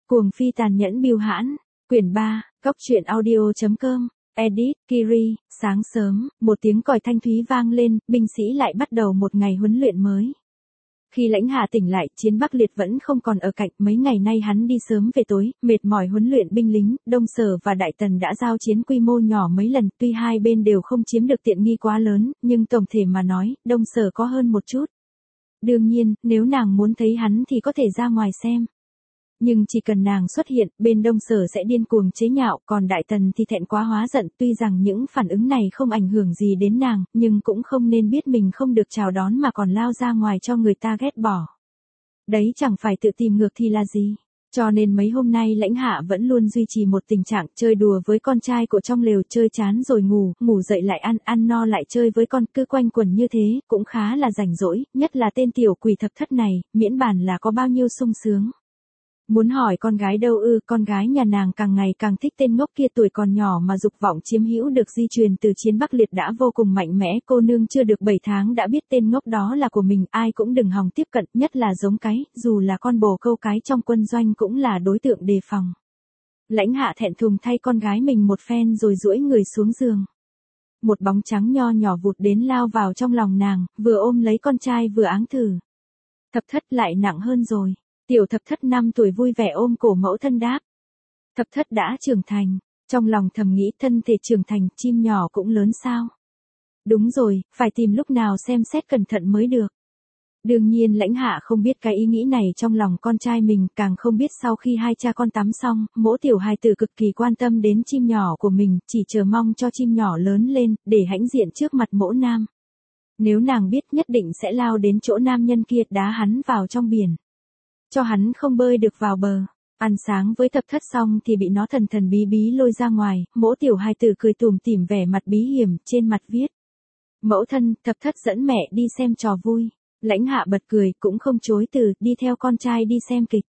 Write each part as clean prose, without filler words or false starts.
Cuồng phi tàn nhẫn bưu hãn, quyển 3, Cốc truyện audio.com, edit, Kiri, sáng sớm, một tiếng còi thanh thúy vang lên, binh sĩ lại bắt đầu một ngày huấn luyện mới. Khi Lãnh Hạ tỉnh lại, Chiến Bắc Liệt vẫn không còn ở cạnh, mấy ngày nay hắn đi sớm về tối, mệt mỏi huấn luyện binh lính, Đông Sở và Đại Tần đã giao chiến quy mô nhỏ mấy lần, tuy hai bên đều không chiếm được tiện nghi quá lớn, nhưng tổng thể mà nói, Đông Sở có hơn một chút. Đương nhiên, nếu nàng muốn thấy hắn thì có thể ra ngoài xem. Nhưng chỉ cần nàng xuất hiện, bên Đông Sở sẽ điên cuồng chế nhạo, còn Đại Tần thì thẹn quá hóa giận, tuy rằng những phản ứng này không ảnh hưởng gì đến nàng, nhưng cũng không nên biết mình không được chào đón mà còn lao ra ngoài cho người ta ghét bỏ. Đấy chẳng phải tự tìm ngược thì là gì. Cho nên mấy hôm nay Lãnh Hạ vẫn luôn duy trì một tình trạng chơi đùa với con trai của trong lều, chơi chán rồi ngủ, ngủ dậy lại ăn, ăn no lại chơi với con, cứ quanh quẩn như thế, cũng khá là rảnh rỗi, nhất là tên tiểu quỷ thập thất này, miễn bàn là có bao nhiêu sung sướng. Muốn hỏi con gái đâu ư, con gái nhà nàng càng ngày càng thích tên ngốc kia, tuổi còn nhỏ mà dục vọng chiếm hữu được di truyền từ Chiến Bắc Liệt đã vô cùng mạnh mẽ, cô nương chưa được 7 tháng đã biết tên ngốc đó là của mình, ai cũng đừng hòng tiếp cận, nhất là giống cái, dù là con bồ câu cái trong quân doanh cũng là đối tượng đề phòng. Lãnh Hạ thẹn thùng thay con gái mình một phen rồi duỗi người xuống giường. Một bóng trắng nho nhỏ vụt đến lao vào trong lòng nàng, vừa ôm lấy con trai vừa áng thử. Thập thất lại nặng hơn rồi. Tiểu thập thất 5 tuổi vui vẻ ôm cổ mẫu thân đáp. Thập thất đã trưởng thành, trong lòng thầm nghĩ thân thể trưởng thành, chim nhỏ cũng lớn sao. Đúng rồi, phải tìm lúc nào xem xét cẩn thận mới được. Đương nhiên Lãnh Hạ không biết cái ý nghĩ này trong lòng con trai mình, càng không biết sau khi hai cha con tắm xong, mỗi tiểu hài tử cực kỳ quan tâm đến chim nhỏ của mình, chỉ chờ mong cho chim nhỏ lớn lên, để hãnh diện trước mặt mỗ nam. Nếu nàng biết nhất định sẽ lao đến chỗ nam nhân kia đá hắn vào trong biển. Cho hắn không bơi được vào bờ. Ăn sáng với thập thất xong thì bị nó thần thần bí bí lôi ra ngoài, mỗi tiểu hài tử cười tủm tỉm vẻ mặt bí hiểm, trên mặt viết. Mẫu thân, thập thất dẫn mẹ đi xem trò vui. Lãnh Hạ bật cười, cũng không chối từ, đi theo con trai đi xem kịch.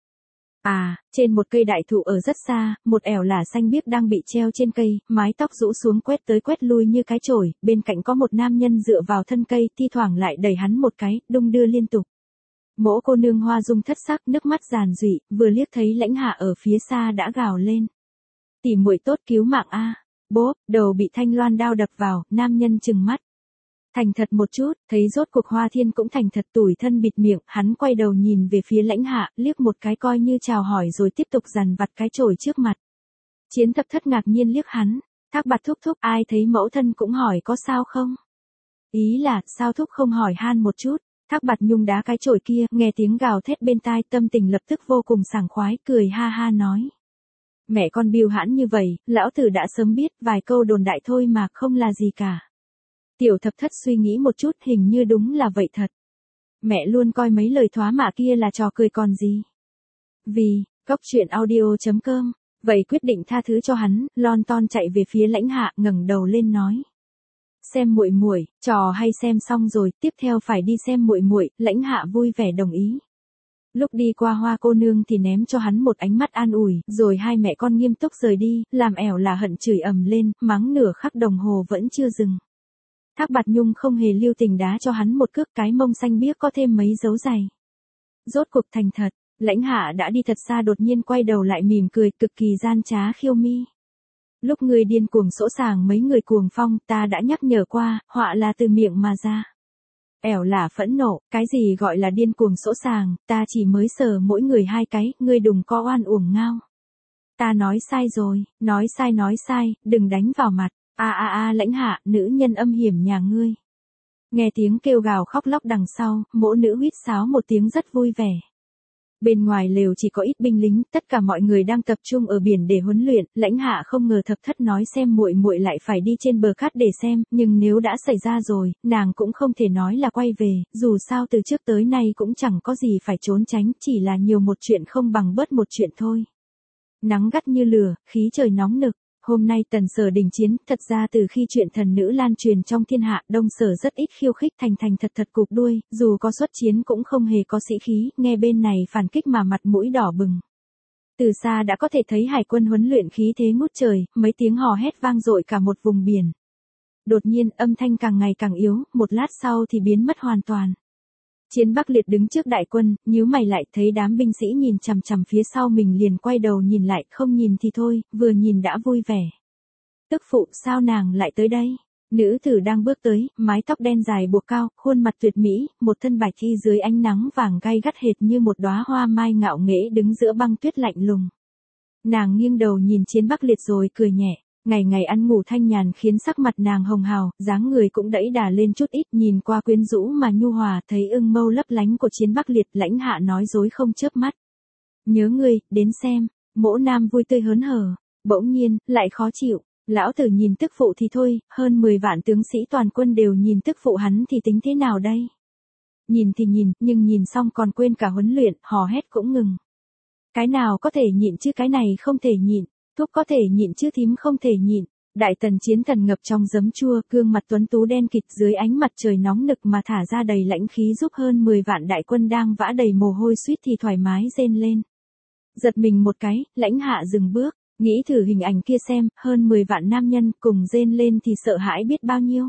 À, trên một cây đại thụ ở rất xa, một ẻo lả xanh biếc đang bị treo trên cây, mái tóc rũ xuống quét tới quét lui như cái chổi, bên cạnh có một nam nhân dựa vào thân cây, thi thoảng lại đẩy hắn một cái, đung đưa liên tục. Mỗ cô nương hoa dung thất sắc, nước mắt giàn rụy, vừa liếc thấy Lãnh Hạ ở phía xa đã gào lên. Tỷ muội tốt cứu mạng a. Bốp, đầu bị thanh loan đao đập vào, nam nhân trừng mắt. Thành thật một chút, thấy rốt cuộc Hoa Thiên cũng thành thật, tủi thân bịt miệng, hắn quay đầu nhìn về phía Lãnh Hạ, liếc một cái coi như chào hỏi rồi tiếp tục dằn vặt cái chổi trước mặt. Chiến thập thất ngạc nhiên liếc hắn, Thác Bạt thúc thúc, ai thấy mẫu thân cũng hỏi có sao không? Ý là, sao thúc không hỏi han một chút? Thác Bạt nhung đá cái chổi kia, nghe tiếng gào thét bên tai, tâm tình lập tức vô cùng sảng khoái, cười ha ha nói. Mẹ con bưu hãn như vậy, lão tử đã sớm biết, vài câu đồn đại thôi mà, không là gì cả. Tiểu thập thất suy nghĩ một chút, hình như đúng là vậy thật. Mẹ luôn coi mấy lời thoá mạ kia là trò cười còn gì. Vì, Cốc truyện audio.com, vậy quyết định tha thứ cho hắn, lon ton chạy về phía Lãnh Hạ, ngẩng đầu lên nói. Xem muội muội, trò hay xem xong rồi, tiếp theo phải đi xem muội muội, Lãnh Hạ vui vẻ đồng ý. Lúc đi qua Hoa cô nương thì ném cho hắn một ánh mắt an ủi, rồi hai mẹ con nghiêm túc rời đi, làm ẻo là hận chửi ầm lên, mắng nửa khắc đồng hồ vẫn chưa dừng. Thác Bạt Nhung không hề lưu tình đá cho hắn một cước, cái mông xanh biếc có thêm mấy dấu giày. Rốt cuộc thành thật, Lãnh Hạ đã đi thật xa, đột nhiên quay đầu lại mỉm cười, cực kỳ gian trá khiêu mi. Lúc ngươi điên cuồng sỗ sàng mấy người cuồng phong, ta đã nhắc nhở qua, họa là từ miệng mà ra. Ẻo là phẫn nộ, cái gì gọi là điên cuồng sỗ sàng, ta chỉ mới sờ mỗi người hai cái, ngươi đừng có oan uổng ngao. Ta nói sai rồi, nói sai, đừng đánh vào mặt. Lãnh Hạ, nữ nhân âm hiểm nhà ngươi. Nghe tiếng kêu gào khóc lóc đằng sau, mỗ nữ huýt sáo một tiếng rất vui vẻ. Bên ngoài lều chỉ có ít binh lính, tất cả mọi người đang tập trung ở biển để huấn luyện, Lãnh Hạ không ngờ thập thất nói xem muội muội lại phải đi trên bờ cát để xem, nhưng nếu đã xảy ra rồi, nàng cũng không thể nói là quay về, dù sao từ trước tới nay cũng chẳng có gì phải trốn tránh, chỉ là nhiều một chuyện không bằng bớt một chuyện thôi. Nắng gắt như lửa, khí trời nóng nực. Hôm nay Tần Sở đình chiến, thật ra từ khi chuyện thần nữ lan truyền trong thiên hạ, Đông Sở rất ít khiêu khích, thành thật cụp đuôi, dù có xuất chiến cũng không hề có sĩ khí, nghe bên này phản kích mà mặt mũi đỏ bừng. Từ xa đã có thể thấy hải quân huấn luyện khí thế ngút trời, mấy tiếng hò hét vang dội cả một vùng biển. Đột nhiên, âm thanh càng ngày càng yếu, một lát sau thì biến mất hoàn toàn. Chiến Bắc Liệt đứng trước đại quân, nhíu mày lại, thấy đám binh sĩ nhìn chằm chằm phía sau mình liền quay đầu nhìn lại, không nhìn thì thôi, vừa nhìn đã vui vẻ. Tức phụ, sao nàng lại tới đây? Nữ tử đang bước tới, mái tóc đen dài buộc cao, khuôn mặt tuyệt mỹ, một thân bạch y dưới ánh nắng vàng gay gắt hệt như một đóa hoa mai ngạo nghễ đứng giữa băng tuyết lạnh lùng. Nàng nghiêng đầu nhìn Chiến Bắc Liệt rồi cười nhẹ. Ngày ngày ăn ngủ thanh nhàn khiến sắc mặt nàng hồng hào, dáng người cũng đẫy đà lên chút ít, nhìn qua quyến rũ mà nhu hòa, thấy ưng mâu lấp lánh của Chiến Bắc Liệt, Lãnh Hạ nói dối không chớp mắt. Nhớ ngươi, đến xem. Mỗ nam vui tươi hớn hở, bỗng nhiên lại khó chịu. Lão tử nhìn tức phụ thì thôi, hơn 10 vạn tướng sĩ toàn quân đều nhìn tức phụ hắn thì tính thế nào đây? Nhìn thì nhìn, nhưng nhìn xong còn quên cả huấn luyện, hò hét cũng ngừng. Cái nào có thể nhịn chứ cái này không thể nhịn. Thúc có thể nhịn chứ thím không thể nhịn. Đại tần chiến thần ngập trong giấm chua, gương mặt tuấn tú đen kịt dưới ánh mặt trời nóng nực mà thả ra đầy lãnh khí giúp hơn 10 vạn đại quân đang vã đầy mồ hôi suýt thì thoải mái rên lên. Giật mình một cái, Lãnh Hạ dừng bước, nghĩ thử hình ảnh kia xem, hơn 10 vạn nam nhân cùng rên lên thì sợ hãi biết bao nhiêu.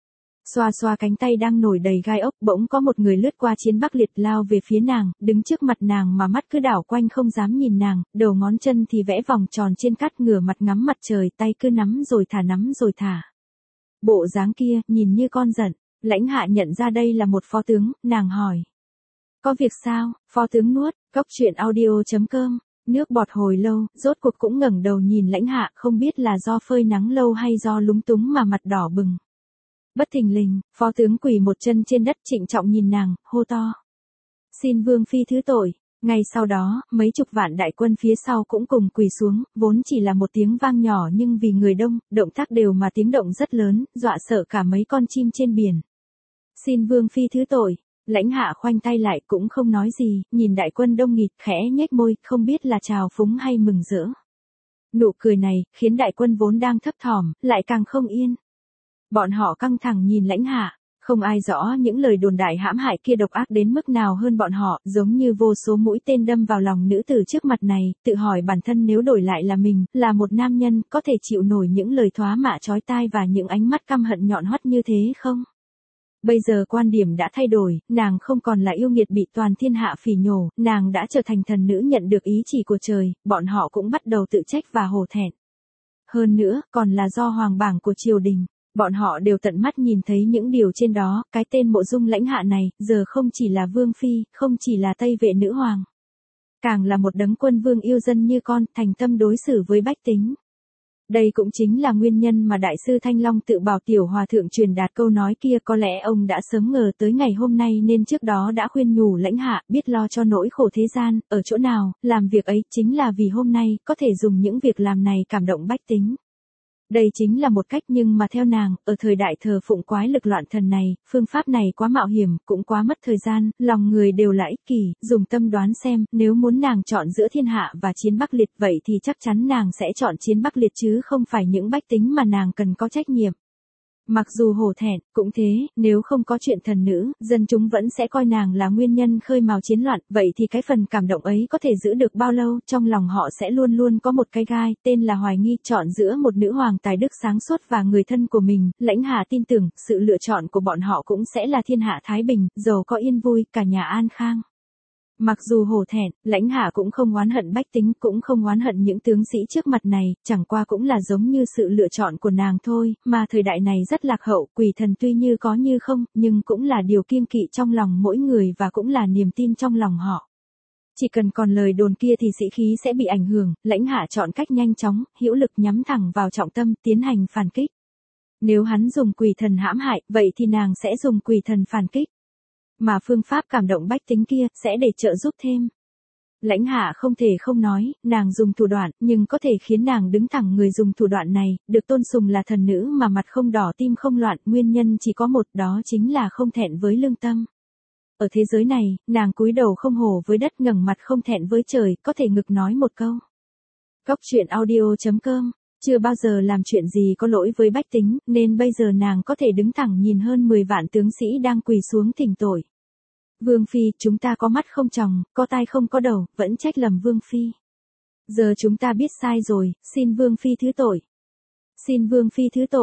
Xoa xoa cánh tay đang nổi đầy gai ốc, bỗng có một người lướt qua Chiến Bắc Liệt lao về phía nàng, đứng trước mặt nàng mà mắt cứ đảo quanh không dám nhìn nàng, đầu ngón chân thì vẽ vòng tròn trên cát, ngửa mặt ngắm mặt trời, tay cứ nắm rồi thả. Bộ dáng kia, nhìn như con giận. Lãnh Hạ nhận ra đây là một phó tướng, nàng hỏi. Có việc sao? Phó tướng nuốt, Cốc Truyện Audio.com. Nước bọt hồi lâu, rốt cuộc cũng ngẩng đầu nhìn Lãnh Hạ, không biết là do phơi nắng lâu hay do lúng túng mà mặt đỏ bừng. Bất thình lình, phó tướng quỳ một chân trên đất trịnh trọng nhìn nàng, hô to. Xin vương phi thứ tội. Ngay sau đó, mấy chục vạn đại quân phía sau cũng cùng quỳ xuống, vốn chỉ là một tiếng vang nhỏ nhưng vì người đông, động tác đều mà tiếng động rất lớn, dọa sợ cả mấy con chim trên biển. Xin vương phi thứ tội. Lãnh Hạ khoanh tay lại cũng không nói gì, nhìn đại quân đông nghịt, khẽ nhếch môi, không biết là trào phúng hay mừng rỡ. Nụ cười này, khiến đại quân vốn đang thấp thỏm, lại càng không yên. Bọn họ căng thẳng nhìn Lãnh Hạ, không ai rõ những lời đồn đại hãm hại kia độc ác đến mức nào hơn bọn họ, giống như vô số mũi tên đâm vào lòng nữ tử trước mặt này, tự hỏi bản thân nếu đổi lại là mình, là một nam nhân, có thể chịu nổi những lời thoá mạ chói tai và những ánh mắt căm hận nhọn hoắt như thế không? Bây giờ quan điểm đã thay đổi, nàng không còn là yêu nghiệt bị toàn thiên hạ phỉ nhổ, nàng đã trở thành thần nữ nhận được ý chỉ của trời, bọn họ cũng bắt đầu tự trách và hổ thẹn. Hơn nữa, còn là do hoàng bảng của triều đình. Bọn họ đều tận mắt nhìn thấy những điều trên đó, cái tên Mộ Dung Lãnh Hạ này, giờ không chỉ là vương phi, không chỉ là Tây Vệ nữ hoàng. Càng là một đấng quân vương yêu dân như con, thành tâm đối xử với bách tính. Đây cũng chính là nguyên nhân mà Đại sư Thanh Long tự bảo Tiểu Hòa Thượng truyền đạt câu nói kia, có lẽ ông đã sớm ngờ tới ngày hôm nay nên trước đó đã khuyên nhủ Lãnh Hạ biết lo cho nỗi khổ thế gian, ở chỗ nào, làm việc ấy chính là vì hôm nay, có thể dùng những việc làm này cảm động bách tính. Đây chính là một cách nhưng mà theo nàng, ở thời đại thờ phụng quái lực loạn thần này, phương pháp này quá mạo hiểm, cũng quá mất thời gian, lòng người đều là ích kỷ, dùng tâm đoán xem, nếu muốn nàng chọn giữa thiên hạ và Chiến Bắc Liệt vậy thì chắc chắn nàng sẽ chọn Chiến Bắc Liệt chứ không phải những bách tính mà nàng cần có trách nhiệm. Mặc dù hổ thẹn, cũng thế, nếu không có chuyện thần nữ, dân chúng vẫn sẽ coi nàng là nguyên nhân khơi mào chiến loạn, vậy thì cái phần cảm động ấy có thể giữ được bao lâu, trong lòng họ sẽ luôn luôn có một cái gai, tên là hoài nghi, chọn giữa một nữ hoàng tài đức sáng suốt và người thân của mình, Lãnh Hạ tin tưởng, sự lựa chọn của bọn họ cũng sẽ là thiên hạ thái bình, giàu có yên vui, cả nhà an khang. Mặc dù hổ thẹn, Lãnh Hạ cũng không oán hận bách tính, cũng không oán hận những tướng sĩ trước mặt này, chẳng qua cũng là giống như sự lựa chọn của nàng thôi, mà thời đại này rất lạc hậu, quỷ thần tuy như có như không, nhưng cũng là điều kiêng kỵ trong lòng mỗi người và cũng là niềm tin trong lòng họ. Chỉ cần còn lời đồn kia thì sĩ khí sẽ bị ảnh hưởng, Lãnh Hạ chọn cách nhanh chóng, hữu lực nhắm thẳng vào trọng tâm, tiến hành phản kích. Nếu hắn dùng quỷ thần hãm hại, vậy thì nàng sẽ dùng quỷ thần phản kích. Mà phương pháp cảm động bách tính kia, sẽ để trợ giúp thêm. Lãnh Hạ không thể không nói, nàng dùng thủ đoạn, nhưng có thể khiến nàng đứng thẳng người dùng thủ đoạn này, được tôn sùng là thần nữ mà mặt không đỏ tim không loạn, nguyên nhân chỉ có một, đó chính là không thẹn với lương tâm. Ở thế giới này, nàng cúi đầu không hổ với đất, ngẩng mặt không thẹn với trời, có thể ngực nói một câu. Cốc Truyện Audio.com. Chưa bao giờ làm chuyện gì có lỗi với bách tính, nên bây giờ nàng có thể đứng thẳng nhìn hơn 10 vạn tướng sĩ đang quỳ xuống thỉnh tội. Vương phi, chúng ta có mắt không tròng, có tai không có đầu, vẫn trách lầm vương phi. Giờ chúng ta biết sai rồi, xin vương phi thứ tội. Xin vương phi thứ tội.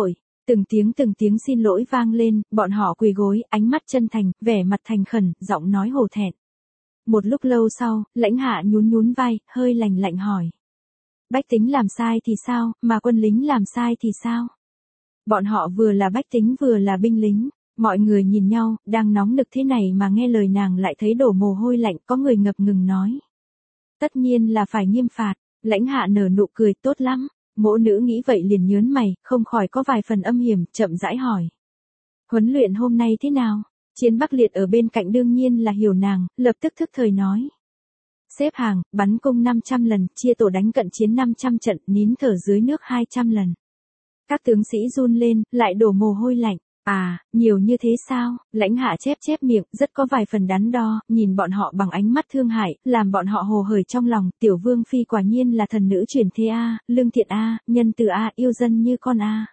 Từng tiếng xin lỗi vang lên, bọn họ quỳ gối, ánh mắt chân thành, vẻ mặt thành khẩn, giọng nói hổ thẹn. Một lúc lâu sau, Lãnh Hạ nhún nhún vai, hơi lạnh lạnh hỏi. Bách tính làm sai thì sao, mà quân lính làm sai thì sao? Bọn họ vừa là bách tính vừa là binh lính. Mọi người nhìn nhau, đang nóng nực thế này mà nghe lời nàng lại thấy đổ mồ hôi lạnh, có người ngập ngừng nói. Tất nhiên là phải nghiêm phạt. Lãnh Hạ nở nụ cười, tốt lắm. Mỗ nữ nghĩ vậy liền nhớn mày, không khỏi có vài phần âm hiểm, chậm rãi hỏi. Huấn luyện hôm nay thế nào? Chiến Bắc Liệt ở bên cạnh đương nhiên là hiểu nàng, lập tức thức thời nói. Xếp hàng, bắn cung 500 lần, chia tổ đánh cận chiến 500 trận, nín thở dưới nước 200 lần. Các tướng sĩ run lên, lại đổ mồ hôi lạnh. À, nhiều như thế sao? Lãnh Hạ chép miệng, rất có vài phần đắn đo, nhìn bọn họ bằng ánh mắt thương hại, làm bọn họ hồ hởi trong lòng, tiểu vương phi quả nhiên là thần nữ truyền thế a, lương thiện a, nhân từ a, yêu dân như con a.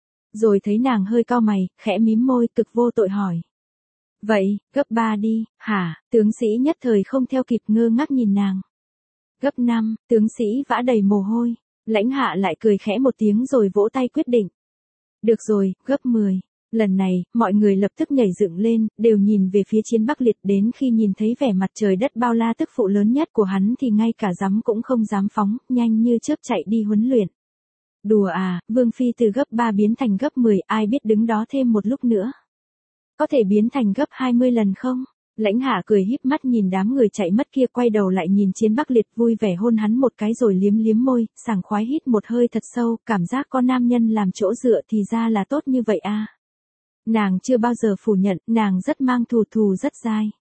Rồi thấy nàng hơi cau mày, khẽ mím môi, cực vô tội hỏi. Vậy, gấp 3 đi, hả? Tướng sĩ nhất thời không theo kịp, ngơ ngác nhìn nàng. Gấp 5, tướng sĩ vã đầy mồ hôi. Lãnh Hạ lại cười khẽ một tiếng rồi vỗ tay quyết định. Được rồi, gấp 10. Lần này, mọi người lập tức nhảy dựng lên, đều nhìn về phía Chiến Bắc Liệt, đến khi nhìn thấy vẻ mặt trời đất bao la tức phụ lớn nhất của hắn thì ngay cả dám cũng không dám phóng, nhanh như chớp chạy đi huấn luyện. Đùa à, Vương Phi từ gấp 3 biến thành gấp 10, ai biết đứng đó thêm một lúc nữa. Có thể biến thành gấp 20 lần không? Lãnh Hạ cười híp mắt nhìn đám người chạy mất kia, quay đầu lại nhìn Chiến Bắc Liệt, vui vẻ hôn hắn một cái rồi liếm liếm môi, sảng khoái hít một hơi thật sâu, cảm giác có nam nhân làm chỗ dựa thì ra là tốt như vậy à. Nàng chưa bao giờ phủ nhận, nàng rất mang thù rất dai.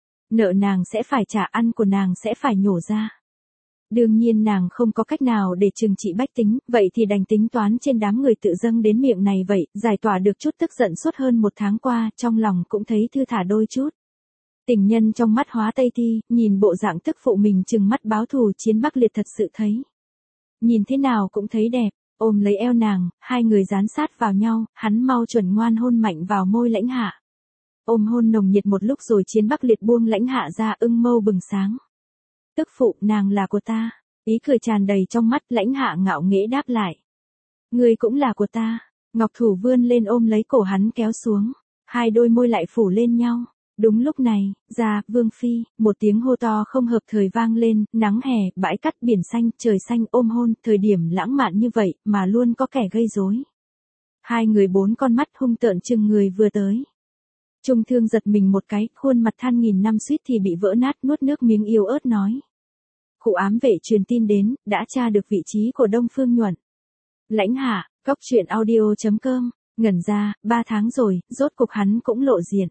Nợ nàng sẽ phải trả, ăn của nàng sẽ phải nhổ ra. Đương nhiên nàng không có cách nào để trừng trị bách tính, vậy thì đành tính toán trên đám người tự dâng đến miệng này vậy, giải tỏa được chút tức giận suốt hơn 1 tháng qua, trong lòng cũng thấy thư thả đôi chút. Tình nhân trong mắt hóa tây thi, nhìn bộ dạng tức phụ mình trừng mắt báo thù, Chiến Bắc Liệt thật sự thấy. Nhìn thế nào cũng thấy đẹp, ôm lấy eo nàng, hai người dán sát vào nhau, hắn mau chuẩn ngoan hôn mạnh vào môi Lãnh Hạ. Ôm hôn nồng nhiệt một lúc rồi Chiến Bắc Liệt buông Lãnh Hạ ra, ưng mâu bừng sáng. Tức phụ, nàng là của ta. Ý cười tràn đầy trong mắt, Lãnh Hạ ngạo nghễ đáp lại. Ngươi cũng là của ta. Ngọc thủ vươn lên ôm lấy cổ hắn kéo xuống. Hai đôi môi lại phủ lên nhau. Đúng lúc này, ra, Vương Phi, một tiếng hô to không hợp thời vang lên, nắng hè, bãi cát, biển xanh, trời xanh, ôm hôn, thời điểm lãng mạn như vậy, mà luôn có kẻ gây rối. Hai người 4 con mắt hung tợn chừng người vừa tới. Trung Thương giật mình một cái, khuôn mặt than nghìn năm suýt thì bị vỡ nát, nuốt nước miếng yếu ớt nói. Khu ám vệ truyền tin đến, đã tra được vị trí của Đông Phương Nhuận. Lãnh Hạ, Cóc Truyện Audio.com, ngẩn ra, 3 tháng rồi, rốt cục hắn cũng lộ diện.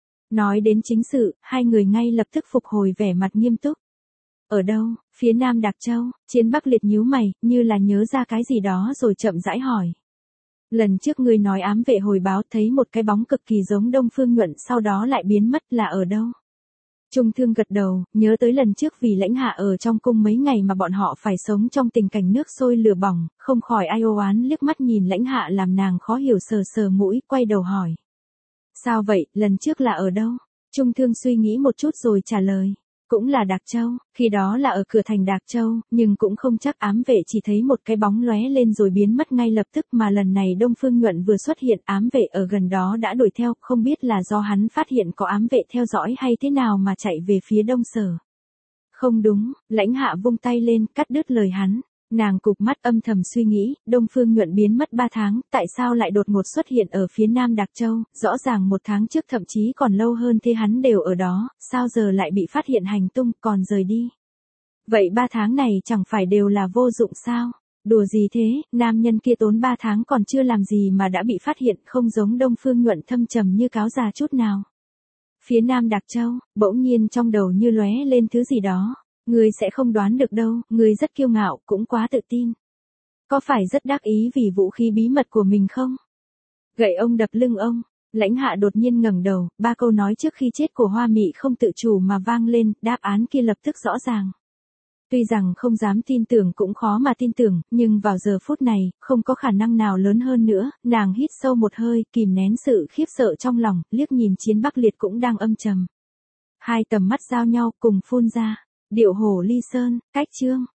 Nói đến chính sự, hai người ngay lập tức phục hồi vẻ mặt nghiêm túc. Ở đâu? Phía Nam Đạc Châu. Chiến Bắc Liệt nhíu mày, như là nhớ ra cái gì đó rồi chậm rãi hỏi. Lần trước ngươi nói ám vệ hồi báo thấy một cái bóng cực kỳ giống Đông Phương Nhuận, sau đó lại biến mất, là ở đâu? Trung Thương gật đầu, nhớ tới lần trước vì Lãnh Hạ ở trong cung mấy ngày mà bọn họ phải sống trong tình cảnh nước sôi lửa bỏng, không khỏi ai ô oán, liếc mắt nhìn Lãnh Hạ làm nàng khó hiểu, sờ mũi, quay đầu hỏi. Sao vậy, lần trước là ở đâu? Trung Thương suy nghĩ một chút rồi trả lời. Cũng là Đạc Châu, khi đó là ở cửa thành Đạc Châu, nhưng cũng không chắc, ám vệ chỉ thấy một cái bóng lóe lên rồi biến mất ngay lập tức, mà lần này Đông Phương Nhuận vừa xuất hiện, ám vệ ở gần đó đã đuổi theo, không biết là do hắn phát hiện có ám vệ theo dõi hay thế nào mà chạy về phía Đông Sở. Không đúng, Lãnh Hạ vung tay lên, cắt đứt lời hắn. Nàng cụp mắt âm thầm suy nghĩ, Đông Phương Nhuận biến mất 3 tháng, tại sao lại đột ngột xuất hiện ở phía Nam Đạc Châu, rõ ràng 1 tháng trước thậm chí còn lâu hơn thế hắn đều ở đó, sao giờ lại bị phát hiện hành tung, còn rời đi. Vậy 3 tháng này chẳng phải đều là vô dụng sao? Đùa gì thế, nam nhân kia tốn 3 tháng còn chưa làm gì mà đã bị phát hiện, không giống Đông Phương Nhuận thâm trầm như cáo già chút nào. Phía Nam Đạc Châu, bỗng nhiên trong đầu như lóe lên thứ gì đó. Ngươi sẽ không đoán được đâu, ngươi rất kiêu ngạo, cũng quá tự tin. Có phải rất đắc ý vì vũ khí bí mật của mình không? Gậy ông đập lưng ông. Lãnh Hạ đột nhiên ngẩng đầu, 3 câu nói trước khi chết của Hoa Mị không tự chủ mà vang lên, đáp án kia lập tức rõ ràng. Tuy rằng không dám tin tưởng cũng khó mà tin tưởng, nhưng vào giờ phút này, không có khả năng nào lớn hơn nữa, nàng hít sâu một hơi, kìm nén sự khiếp sợ trong lòng, liếc nhìn Chiến Bắc Liệt cũng đang âm trầm. Hai tầm mắt giao nhau cùng phun ra. Điệu Hổ Ly Sơn, cách chương.